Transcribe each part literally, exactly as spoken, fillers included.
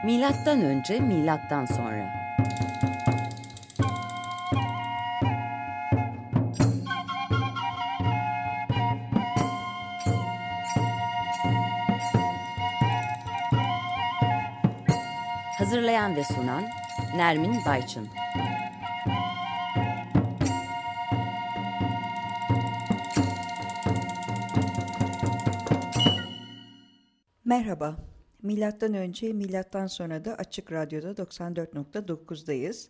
Milattan önce, milattan sonra. Hazırlayan ve sunan Nermin Bayçın. Merhaba. Milattan önce, milattan sonra da Açık Radyo'da doksan dört nokta dokuzdayız.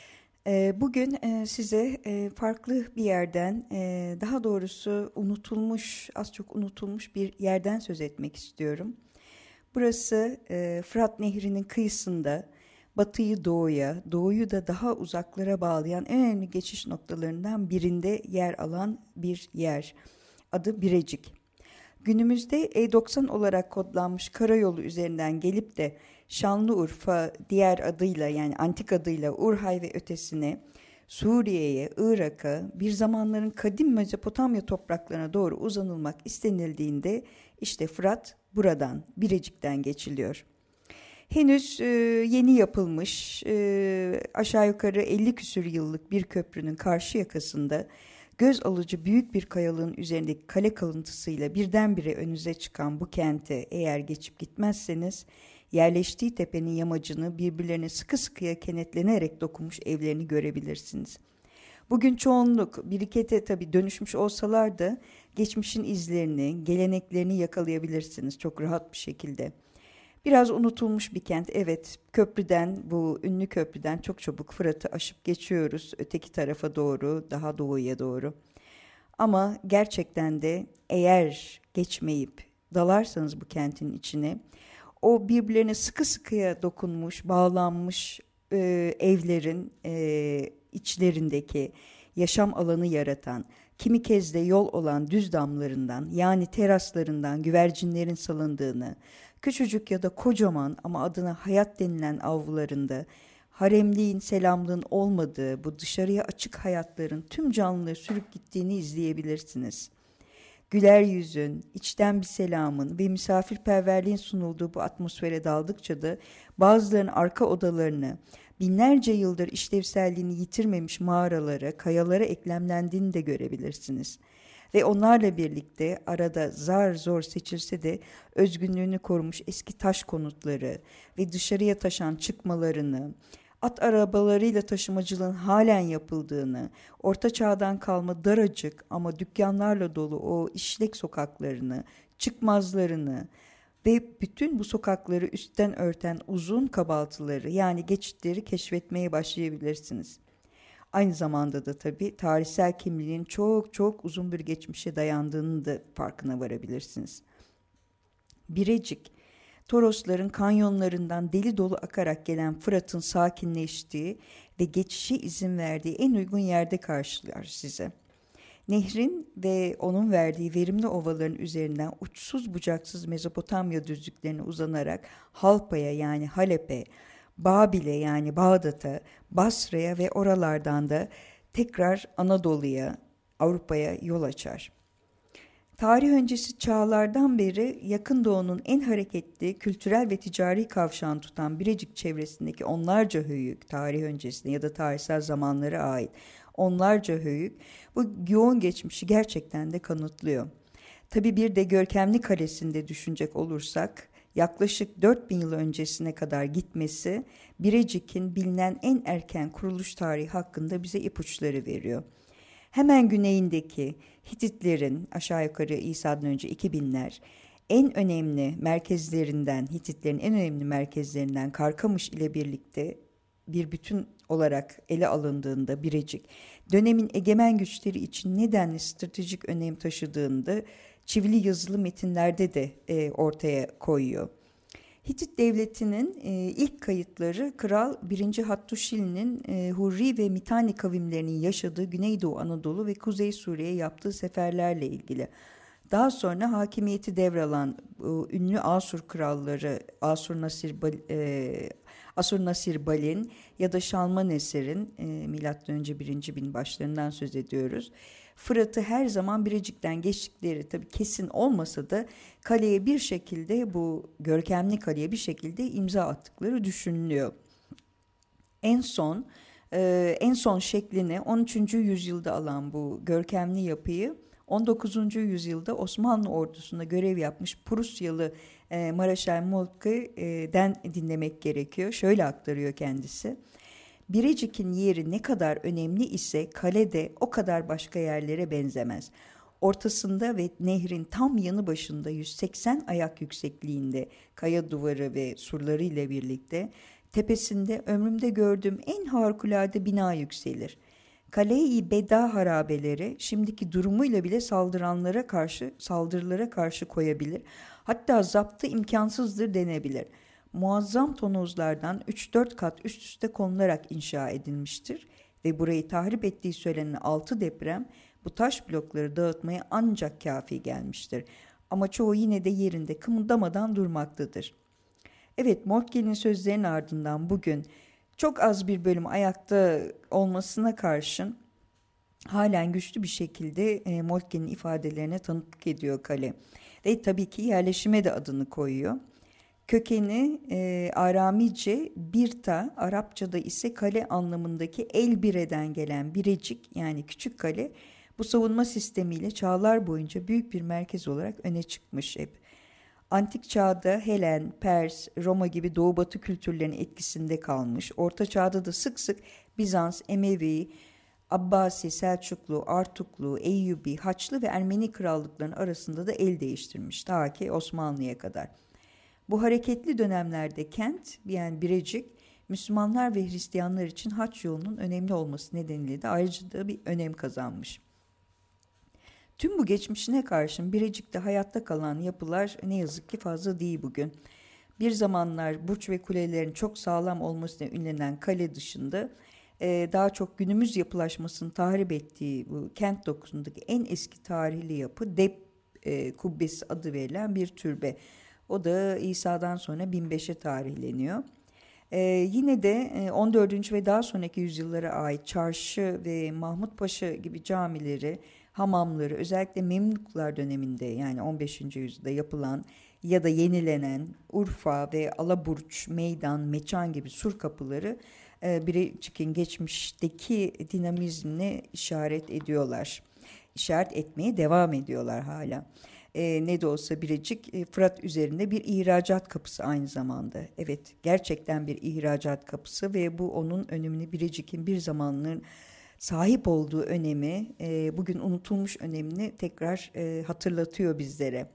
Bugün size farklı bir yerden, daha doğrusu unutulmuş, az çok unutulmuş bir yerden söz etmek istiyorum. Burası Fırat Nehri'nin kıyısında, batıyı doğuya, doğuyu da daha uzaklara bağlayan en önemli geçiş noktalarından birinde yer alan bir yer. Adı Birecik. Günümüzde E doksan olarak kodlanmış karayolu üzerinden gelip de Şanlıurfa diğer adıyla yani antik adıyla Urhay ve ötesine, Suriye'ye, Irak'a, bir zamanların kadim Mezopotamya topraklarına doğru uzanılmak istenildiğinde işte Fırat buradan, Birecik'ten geçiliyor. Henüz e, yeni yapılmış e, aşağı yukarı elli küsür yıllık bir köprünün karşı yakasında göz alıcı büyük bir kayalığın üzerindeki kale kalıntısıyla birdenbire önünüze çıkan bu kente eğer geçip gitmezseniz yerleştiği tepenin yamacını birbirlerine sıkı sıkıya kenetlenerek dokunmuş evlerini görebilirsiniz. Bugün çoğunluk birikete tabii dönüşmüş olsalar da geçmişin izlerini, geleneklerini yakalayabilirsiniz çok rahat bir şekilde. Biraz unutulmuş bir kent, evet, köprüden, bu ünlü köprüden çok çabuk Fırat'ı aşıp geçiyoruz öteki tarafa doğru, daha doğuya doğru. Ama gerçekten de eğer geçmeyip dalarsanız bu kentin içine, o birbirlerine sıkı sıkıya dokunmuş, bağlanmış e, evlerin e, içlerindeki yaşam alanı yaratan, kimi kez de yol olan düz damlarından yani teraslarından güvercinlerin salındığını, küçücük ya da kocaman ama adına hayat denilen avlularında haremliğin, selamlığın olmadığı bu dışarıya açık hayatların tüm canlılığı sürüp gittiğini izleyebilirsiniz. Güler yüzün, içten bir selamın ve misafirperverliğin sunulduğu bu atmosfere daldıkça da bazılarının arka odalarını, binlerce yıldır işlevselliğini yitirmemiş mağaralara, kayalara eklemlendiğini de görebilirsiniz. Ve onlarla birlikte arada zar zor seçilse de özgünlüğünü korumuş eski taş konutları ve dışarıya taşan çıkmalarını, at arabalarıyla taşımacılığın halen yapıldığını, orta çağdan kalma daracık ama dükkanlarla dolu o işlek sokaklarını, çıkmazlarını ve bütün bu sokakları üstten örten uzun kabaltıları yani geçitleri keşfetmeye başlayabilirsiniz. Aynı zamanda da tabii tarihsel kimliğinin çok çok uzun bir geçmişe dayandığını da farkına varabilirsiniz. Birecik, Torosların kanyonlarından deli dolu akarak gelen Fırat'ın sakinleştiği ve geçişe izin verdiği en uygun yerde karşılar size. Nehrin ve onun verdiği verimli ovaların üzerinden uçsuz bucaksız Mezopotamya düzlüklerine uzanarak Halpa'ya yani Halep'e, Babil'e yani Bağdat'a, Basra'ya ve oralardan da tekrar Anadolu'ya, Avrupa'ya yol açar. Tarih öncesi çağlardan beri Yakın Doğu'nun en hareketli, kültürel ve ticari kavşağını tutan Birecik çevresindeki onlarca höyük, tarih öncesine ya da tarihsel zamanlara ait onlarca höyük, bu yoğun geçmişi gerçekten de kanıtlıyor. Tabii bir de Görkemli Kalesi'nde düşünecek olursak, yaklaşık dört bin yıl öncesine kadar gitmesi, Birecik'in bilinen en erken kuruluş tarihi hakkında bize ipuçları veriyor. Hemen güneyindeki Hititlerin aşağı yukarı İsa'dan önce iki binler en önemli merkezlerinden, Hititlerin en önemli merkezlerinden Karkamış ile birlikte bir bütün olarak ele alındığında Birecik, dönemin egemen güçleri için nedenli stratejik önem taşıdığında çivili yazılı metinlerde de e, ortaya koyuyor. Hitit Devleti'nin e, ilk kayıtları Kral birinci Hattuşili'nin e, Hurri ve Mitani kavimlerinin yaşadığı Güneydoğu Anadolu ve Kuzey Suriye'ye yaptığı seferlerle ilgili. Daha sonra hakimiyeti devralan e, ünlü Asur kralları Asur Nasir e, Asur Nasir Balin ya da Şalmaneser'in e, milattan önce birinci bin başlarından söz ediyoruz. Fırat'ı her zaman Birecik'ten geçtikleri tabii kesin olmasa da kaleye bir şekilde, bu görkemli kaleye bir şekilde imza attıkları düşünülüyor. En son e, en son şeklini on üçüncü yüzyılda alan bu görkemli yapıyı on dokuzuncu yüzyılda Osmanlı ordusunda görev yapmış Prusyalı e, Maraşal Moltke'den dinlemek gerekiyor. Şöyle aktarıyor kendisi. Birecik'in yeri ne kadar önemli ise kale de o kadar başka yerlere benzemez. Ortasında ve nehrin tam yanı başında yüz seksen ayak yüksekliğinde kaya duvarı ve surları ile birlikte tepesinde ömrümde gördüğüm en harikulade bina yükselir. Kale-i Beda harabeleri şimdiki durumuyla bile saldıranlara karşı, saldırılara karşı koyabilir. Hatta zaptı imkansızdır denebilir. Muazzam tonozlardan üç dört kat üst üste konularak inşa edilmiştir ve burayı tahrip ettiği söylenen altı deprem bu taş blokları dağıtmaya ancak kafi gelmiştir. Ama çoğu yine de yerinde kımıldamadan durmaktadır. Evet, Moltke'nin sözlerinin ardından bugün çok az bir bölüm ayakta olmasına karşın halen güçlü bir şekilde e, Moltke'nin ifadelerine tanıklık ediyor kale. Ve tabii ki yerleşime de adını koyuyor. Kökeni e, Aramice Birta, Arapçada ise kale anlamındaki el bireden gelen Birecik, yani küçük kale, bu savunma sistemiyle çağlar boyunca büyük bir merkez olarak öne çıkmış hep. Antik çağda Helen, Pers, Roma gibi Doğu Batı kültürlerinin etkisinde kalmış. Orta çağda da sık sık Bizans, Emevi, Abbasi, Selçuklu, Artuklu, Eyyubi, Haçlı ve Ermeni krallıklarının arasında da el değiştirmiş ta ki Osmanlı'ya kadar. Bu hareketli dönemlerde kent, yani Birecik, Müslümanlar ve Hristiyanlar için haç yolunun önemli olması nedeniyle de ayrıca da bir önem kazanmış. Tüm bu geçmişine karşın Birecik'te hayatta kalan yapılar ne yazık ki fazla değil bugün. Bir zamanlar burç ve kulelerin çok sağlam olmasına ünlenen kale dışında e, daha çok günümüz yapılaşmasını tahrip ettiği bu kent dokusundaki en eski tarihli yapı Dep e, Kubbesi adı verilen bir türbe. O da İsa'dan sonra bin beşe tarihleniyor. Ee, yine de e, on dördüncü ve daha sonraki yüzyıllara ait Çarşı ve Mahmut Paşa gibi camileri, hamamları, özellikle Memluklar döneminde, yani on beşinci yüzyılda yapılan ya da yenilenen Urfa ve Alaburç, Meydan, Meçan gibi sur kapıları e, Birecik'in geçmişteki dinamizmine işaret ediyorlar. İşaret etmeye devam ediyorlar hala. E, ne de olsa Birecik e, Fırat üzerinde bir ihracat kapısı aynı zamanda. Evet, gerçekten bir ihracat kapısı ve bu onun önemini, Birecik'in bir zamanların sahip olduğu önemi, e, bugün unutulmuş önemini tekrar e, hatırlatıyor bizlere.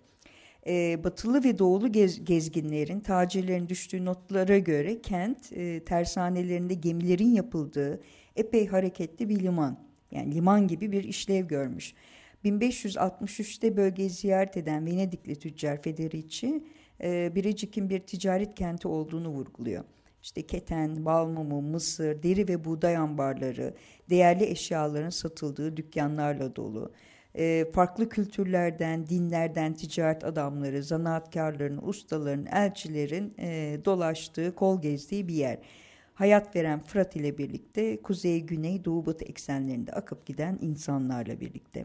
E, batılı ve doğulu gez, gezginlerin, tacirlerin düştüğü notlara göre kent e, tersanelerinde gemilerin yapıldığı epey hareketli bir liman. Yani liman gibi bir işlev görmüş. bin beş yüz altmış üçte bölgeyi ziyaret eden Venedikli tüccar Federici, e, Birecik'in bir ticaret kenti olduğunu vurguluyor. İşte keten, bal mumu, mısır, deri ve buğday ambarları, değerli eşyaların satıldığı dükkanlarla dolu. E, farklı kültürlerden, dinlerden ticaret adamları, zanaatkarların, ustaların, elçilerin e, dolaştığı, kol gezdiği bir yer. Hayat veren Fırat ile birlikte kuzey, güney, doğu, batı eksenlerinde akıp giden insanlarla birlikte.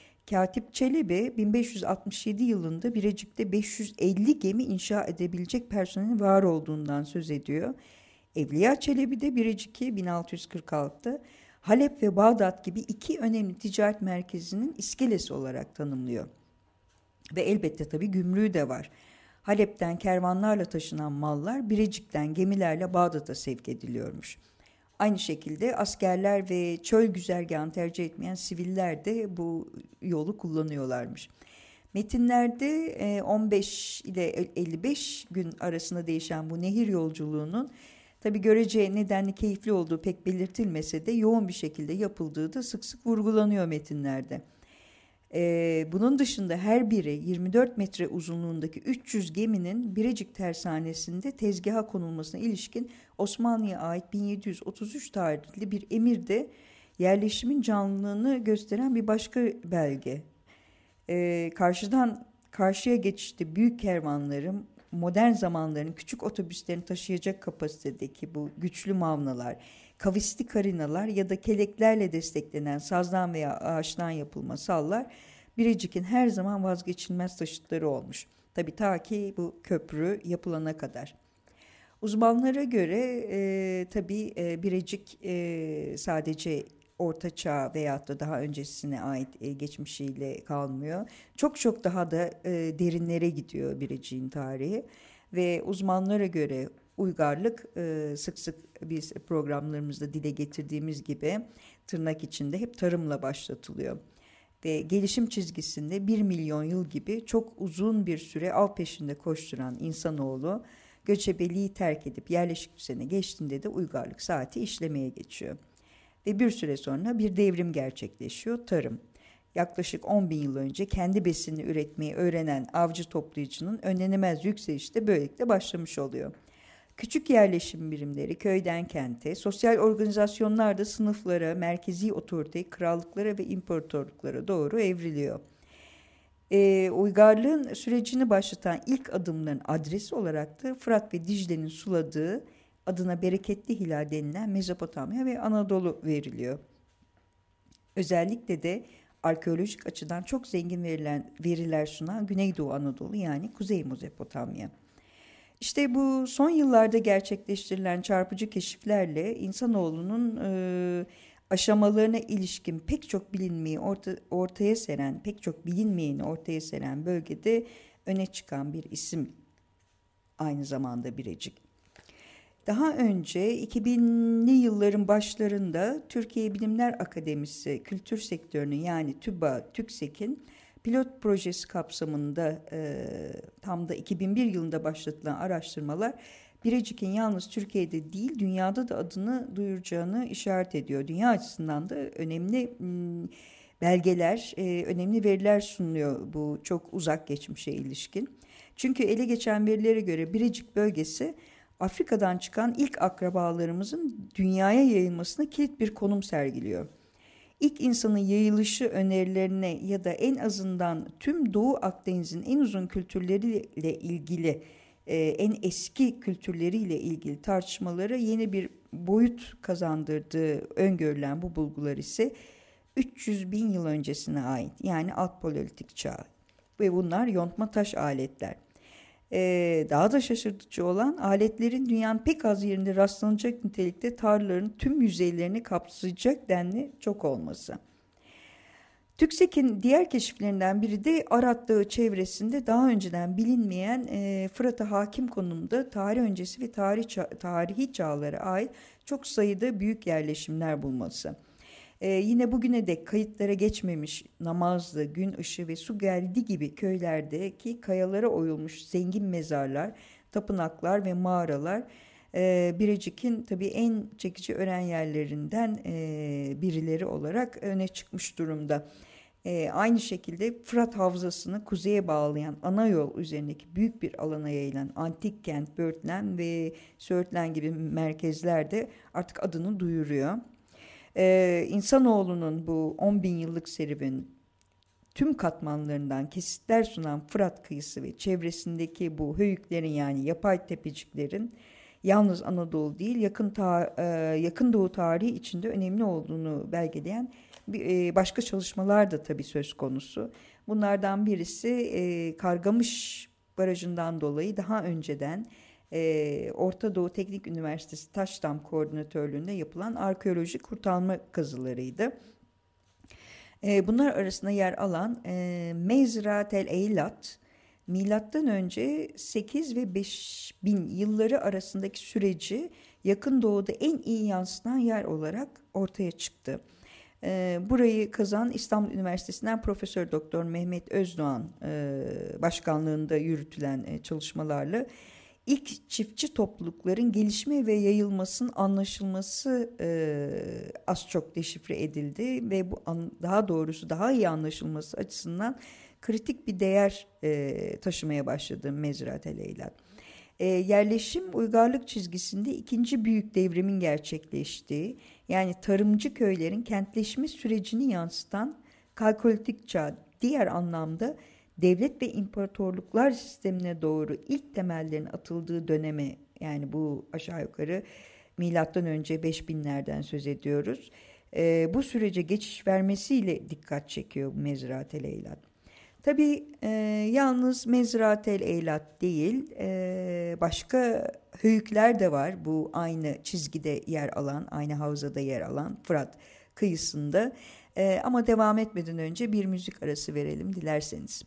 Katip Çelebi bin beş yüz altmış yedi yılında Birecik'te beş yüz elli gemi inşa edebilecek personelin var olduğundan söz ediyor. Evliya Çelebi de Birecik'i bin altı yüz kırk altıda Halep ve Bağdat gibi iki önemli ticaret merkezinin iskelesi olarak tanımlıyor. Ve elbette tabii gümrüğü de var. Halep'ten kervanlarla taşınan mallar Birecik'ten gemilerle Bağdat'a sevk ediliyormuş. Aynı şekilde askerler ve çöl güzergahını tercih etmeyen siviller de bu yolu kullanıyorlarmış. Metinlerde on beş ile elli beş gün arasında değişen bu nehir yolculuğunun tabii görece nedenli keyifli olduğu pek belirtilmese de yoğun bir şekilde yapıldığı da sık sık vurgulanıyor metinlerde. Ee, bunun dışında her biri yirmi dört metre uzunluğundaki üç yüz geminin Birecik tersanesinde tezgaha konulmasına ilişkin Osmanlı'ya ait bin yedi yüz otuz üç tarihli bir emir de yerleşimin canlılığını gösteren bir başka belge. Ee, karşıdan karşıya geçişte büyük kervanların modern zamanların küçük otobüslerini taşıyacak kapasitedeki bu güçlü mavnalar, kavisli karinalar ya da keleklerle desteklenen sazdan veya ağaçtan yapılma sallar Birecik'in her zaman vazgeçilmez taşıtları olmuş. Tabii ta ki bu köprü yapılana kadar. Uzmanlara göre e, tabii e, Birecik e, sadece Orta Çağ veyahut da daha öncesine ait e, geçmişiyle kalmıyor. Çok çok daha da e, derinlere gidiyor Birecik'in tarihi ve uzmanlara göre uygarlık e, sık sık biz programlarımızda dile getirdiğimiz gibi tırnak içinde hep tarımla başlatılıyor. Ve gelişim çizgisinde bir milyon yıl gibi çok uzun bir süre av peşinde koşturan insanoğlu göçebeliği terk edip yerleşik düzene geçtiğinde de uygarlık saati işlemeye geçiyor. Ve bir süre sonra bir devrim gerçekleşiyor, tarım. Yaklaşık on bin yıl önce kendi besinini üretmeyi öğrenen avcı toplayıcının önlenemez yükselişi de böylelikle başlamış oluyor. Küçük yerleşim birimleri köyden kente, sosyal organizasyonlar da sınıflara, merkezi otorite, krallıklara ve imparatorluklara doğru evriliyor. E, uygarlığın sürecini başlatan ilk adımların adresi olarak da Fırat ve Dicle'nin suladığı adına bereketli hilal denilen Mezopotamya ve Anadolu veriliyor. Özellikle de arkeolojik açıdan çok zengin verilen, veriler sunan Güneydoğu Anadolu yani Kuzey Mezopotamya. İşte bu son yıllarda gerçekleştirilen çarpıcı keşiflerle insanoğlunun e, aşamalarına ilişkin pek çok bilinmeyi orta, ortaya seren, pek çok bilinmeyeni ortaya seren bölgede öne çıkan bir isim aynı zamanda Birecik. Daha önce iki binli yılların başlarında Türkiye Bilimler Akademisi kültür sektörünün yani TÜBA, TÜKSEK'in pilot projesi kapsamında e, tam da iki bin bir yılında başlatılan araştırmalar Birecik'in yalnız Türkiye'de değil dünyada da adını duyuracağını işaret ediyor. Dünya açısından da önemli m, belgeler, e, önemli veriler sunuyor bu çok uzak geçmişe ilişkin. Çünkü ele geçen verilere göre Birecik bölgesi Afrika'dan çıkan ilk akrabalarımızın dünyaya yayılmasına kilit bir konum sergiliyor. İlk insanın yayılışı önerilerine ya da en azından tüm Doğu Akdeniz'in en uzun kültürleriyle ilgili, e, en eski kültürleriyle ilgili tartışmalara yeni bir boyut kazandırdığı öngörülen bu bulgular ise üç yüz bin yıl öncesine ait yani alt paleolitik çağ ve bunlar yontma taş aletler. Ee, daha da şaşırtıcı olan aletlerin dünyanın pek az yerinde rastlanacak nitelikte tarlaların tüm yüzeylerini kapsayacak denli çok olması. TÜKSEK'in diğer keşiflerinden biri de Arat Dağı çevresinde daha önceden bilinmeyen e, Fırat'a hakim konumda tarih öncesi ve tarih ça- tarihi çağlara ait çok sayıda büyük yerleşimler bulması. Ee, yine bugüne dek kayıtlara geçmemiş Namazlı, Gün Işığı ve Su Geldi gibi köylerdeki kayalara oyulmuş zengin mezarlar, tapınaklar ve mağaralar e, Birecik'in tabii en çekici öğren yerlerinden e, birileri olarak öne çıkmış durumda. E, aynı şekilde Fırat Havzası'nı kuzeye bağlayan ana yol üzerindeki büyük bir alana yayılan antik kent Börtlen ve Söğütlen gibi merkezler de artık adını duyuruyor. Ee, insanoğlunun bu on bin yıllık serüvenin tüm katmanlarından kesitler sunan Fırat kıyısı ve çevresindeki bu höyüklerin yani yapay tepeciklerin yalnız Anadolu değil yakın, ta, e, yakın Doğu tarihi içinde önemli olduğunu belgeleyen bir, e, başka çalışmalar da tabii söz konusu. Bunlardan birisi e, Kargamış Barajı'ndan dolayı daha önceden Ee, Orta Doğu Teknik Üniversitesi Taşdam Koordinatörlüğü'nde yapılan arkeolojik kurtarma kazılarıydı. Ee, bunlar arasında yer alan e, Mezrat el Eylat, milattan önce sekiz ve beş bin yılları arasındaki süreci yakın doğuda en iyi yansıtan yer olarak ortaya çıktı. Ee, burayı kazan İstanbul Üniversitesi'nden Profesör Doktor Mehmet Özdoğan e, başkanlığında yürütülen e, çalışmalarla İlk çiftçi toplulukların gelişme ve yayılmasının anlaşılması e, az çok deşifre edildi ve bu an, daha doğrusu daha iyi anlaşılması açısından kritik bir değer e, taşımaya başladı Mezrat el Eylat. E, yerleşim uygarlık çizgisinde ikinci büyük devrimin gerçekleştiği yani tarımcı köylerin kentleşme sürecini yansıtan kalkolitik çağ diğer anlamda devlet ve imparatorluklar sistemine doğru ilk temellerin atıldığı döneme, yani bu aşağı yukarı milattan önce beş binlerden söz ediyoruz. E, bu sürece geçiş vermesiyle dikkat çekiyor bu Mezraat-el Eylat. Tabii e, yalnız Mezraat-el Eylat değil, e, başka höyükler de var. Bu aynı çizgide yer alan, aynı havzada yer alan Fırat kıyısında. E, ama devam etmeden önce bir müzik arası verelim dilerseniz.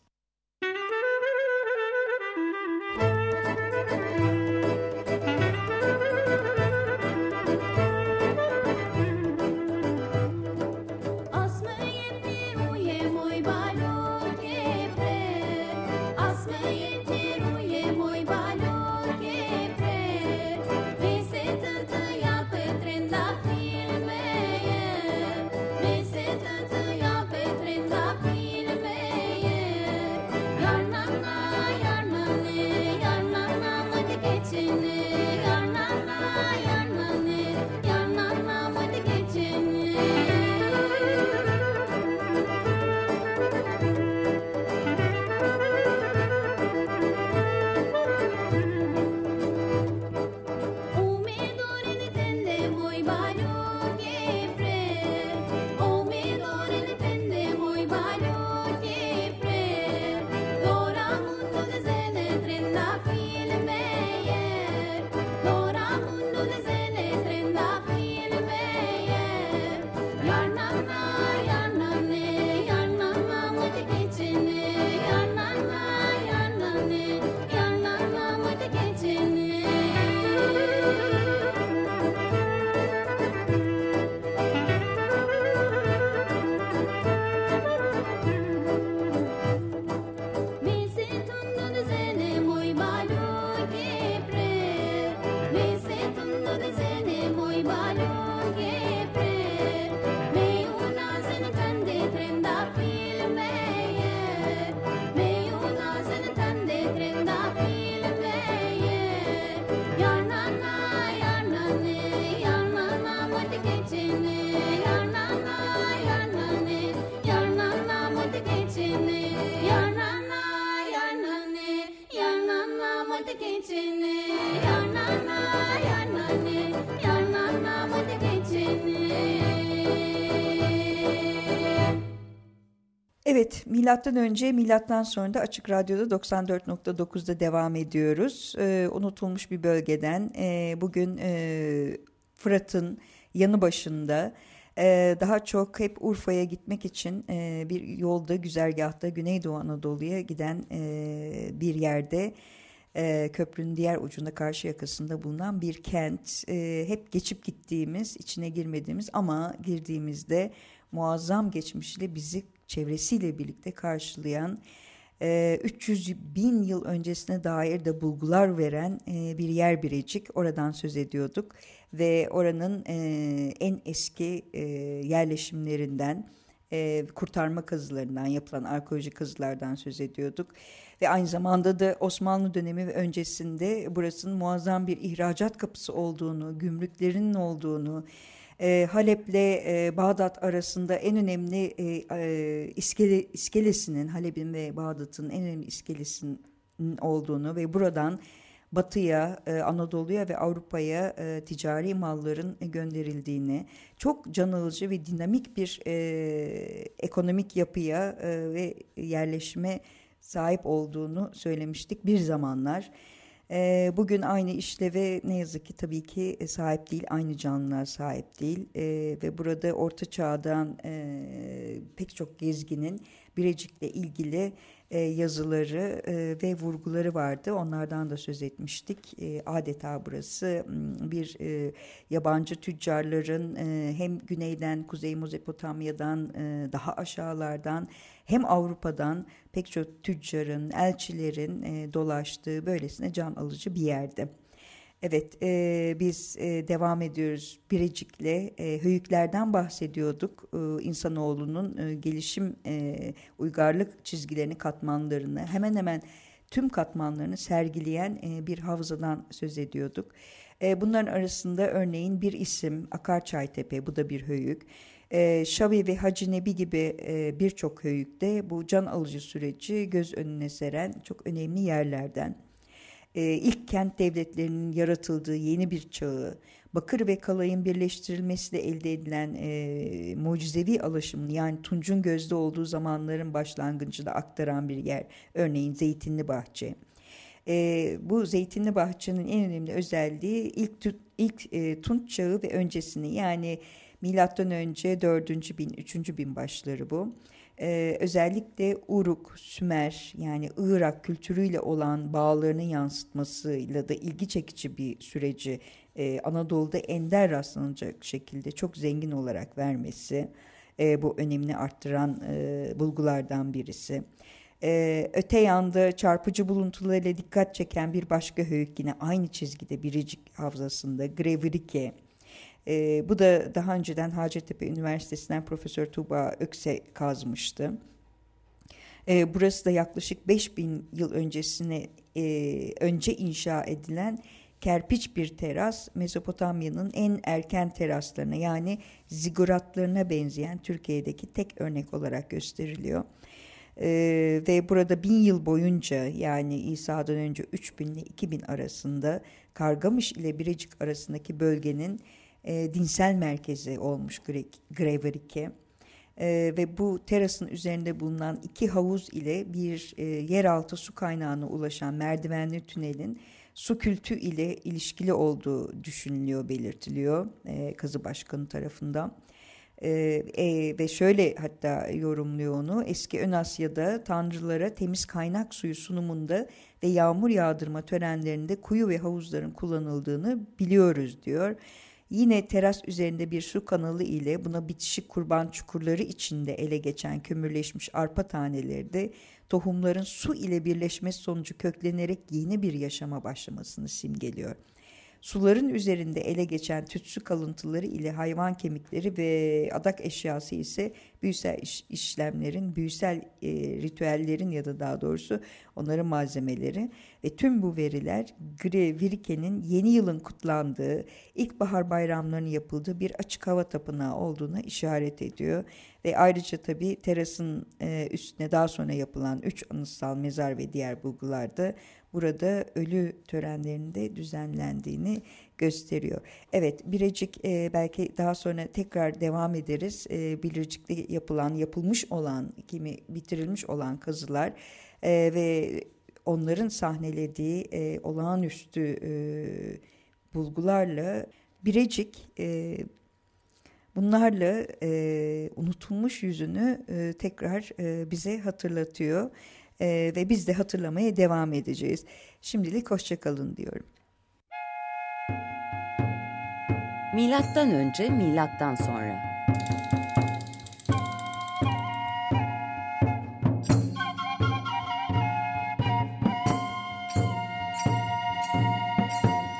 Evet, milattan önce, milattan sonra da Açık Radyo'da doksan dört nokta dokuzda devam ediyoruz. Ee, unutulmuş bir bölgeden e, bugün e, Fırat'ın yanı başında e, daha çok hep Urfa'ya gitmek için e, bir yolda, güzergahta Güneydoğu Anadolu'ya giden e, bir yerde, e, köprünün diğer ucunda karşı yakasında bulunan bir kent. E, hep geçip gittiğimiz, içine girmediğimiz ama girdiğimizde muazzam geçmişiyle bizi çevresiyle birlikte karşılayan, e, üç yüz bin yıl öncesine dair de bulgular veren e, bir yer Birecik. Oradan söz ediyorduk ve oranın e, en eski e, yerleşimlerinden, e, kurtarma kazılarından, yapılan arkeolojik kazılardan söz ediyorduk. Ve aynı zamanda da Osmanlı dönemi ve öncesinde burasının muazzam bir ihracat kapısı olduğunu, gümrüklerinin olduğunu, E, Halep'le e, Bağdat arasında en önemli e, e, iskele, iskelesinin, Halep'in ve Bağdat'ın en önemli iskelesinin olduğunu ve buradan Batı'ya, e, Anadolu'ya ve Avrupa'ya e, ticari malların gönderildiğini, çok can alıcı ve dinamik bir e, ekonomik yapıya e, ve yerleşime sahip olduğunu söylemiştik bir zamanlar. Bugün aynı işleve ne yazık ki tabii ki sahip değil, aynı canlılar sahip değil e, ve burada Orta Çağ'dan e, pek çok gezginin Birecik'le ilgili e, yazıları e, ve vurguları vardı. Onlardan da söz etmiştik. E, adeta burası bir e, yabancı tüccarların e, hem güneyden, Kuzey Mezopotamya'dan, e, daha aşağılardan, hem Avrupa'dan pek çok tüccarın, elçilerin e, dolaştığı böylesine can alıcı bir yerde. Evet, e, biz e, devam ediyoruz Birecik'le. E, höyüklerden bahsediyorduk. E, insanoğlunun e, gelişim, e, uygarlık çizgilerini, katmanlarını, hemen hemen tüm katmanlarını sergileyen e, bir havzadan söz ediyorduk. E, bunların arasında örneğin bir isim, Akarçaytepe, bu da bir höyük. E, Şavi ve Hacı Nebi gibi e, birçok höyükte bu can alıcı süreci göz önüne seren çok önemli yerlerden. E, ilk kent devletlerinin yaratıldığı yeni bir çağı, bakır ve kalayın birleştirilmesiyle elde edilen e, mucizevi alaşımını, yani Tunç'un gözde olduğu zamanların başlangıcını aktaran bir yer. Örneğin Zeytinli Bahçe. E, bu Zeytinli Bahçe'nin en önemli özelliği ilk, ilk e, Tunç çağı ve öncesini, yani milattan önce dördüncü bin, üçüncü bin başları bu. Ee, özellikle Uruk, Sümer, yani Irak kültürüyle olan bağlarını yansıtmasıyla da ilgi çekici bir süreci e, Anadolu'da ender rastlanacak şekilde çok zengin olarak vermesi e, bu önemini arttıran e, bulgulardan birisi. Ee, öte yanda çarpıcı buluntularıyla dikkat çeken bir başka höyük yine aynı çizgide Birecik Havzası'nda, Grevrike. Ee, bu da daha önceden Hacettepe Üniversitesi'nden Profesör Tuğba Ökse kazmıştı. Ee, burası da yaklaşık beş bin yıl öncesine e, önce inşa edilen kerpiç bir teras, Mezopotamya'nın en erken teraslarına, yani ziguratlarına benzeyen Türkiye'deki tek örnek olarak gösteriliyor. Ee, ve burada bin yıl boyunca, yani İsa'dan önce üç bin ile iki bin arasında Kargamış ile Birecik arasındaki bölgenin e, dinsel merkezi olmuş Grevrike. E, ve bu terasın üzerinde bulunan iki havuz ile bir e, yeraltı su kaynağına ulaşan merdivenli tünelin su kültü ile ilişkili olduğu düşünülüyor, belirtiliyor e, kazı başkanı tarafından. E, e, ve şöyle hatta yorumluyor onu: eski Ön Asya'da tanrılara temiz kaynak suyu sunumunda ve yağmur yağdırma törenlerinde kuyu ve havuzların kullanıldığını biliyoruz diyor. Yine teras üzerinde bir su kanalı ile buna bitişik kurban çukurları içinde ele geçen kömürleşmiş arpa taneleri de tohumların su ile birleşmesi sonucu köklenerek yeni bir yaşama başlamasını simgeliyor. Suların üzerinde ele geçen tütsü kalıntıları ile hayvan kemikleri ve adak eşyası ise büyüsel iş, işlemlerin, büyüsel e, ritüellerin ya da daha doğrusu onların malzemeleri ve tüm bu veriler Grevrike'nin yeni yılın kutlandığı, ilkbahar bayramlarının yapıldığı bir açık hava tapınağı olduğuna işaret ediyor. Ve ayrıca tabii terasın e, üstüne daha sonra yapılan üç anıtsal mezar ve diğer bulgularda burada ölü törenlerinde düzenlendiğini gösteriyor. Evet, Birecik e, belki daha sonra tekrar devam ederiz. E, Birecik'te yapılan, yapılmış olan, kimi bitirilmiş olan kazılar e, ve onların sahnelediği e, olağanüstü e, bulgularla Birecik e, bunlarla e, unutulmuş yüzünü e, tekrar e, bize hatırlatıyor. Ee, ve biz de hatırlamaya devam edeceğiz. Şimdilik hoşça kalın diyorum. Milattan önce, milattan sonra.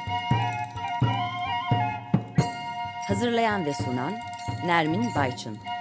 Hazırlayan ve sunan Nermin Bayçın.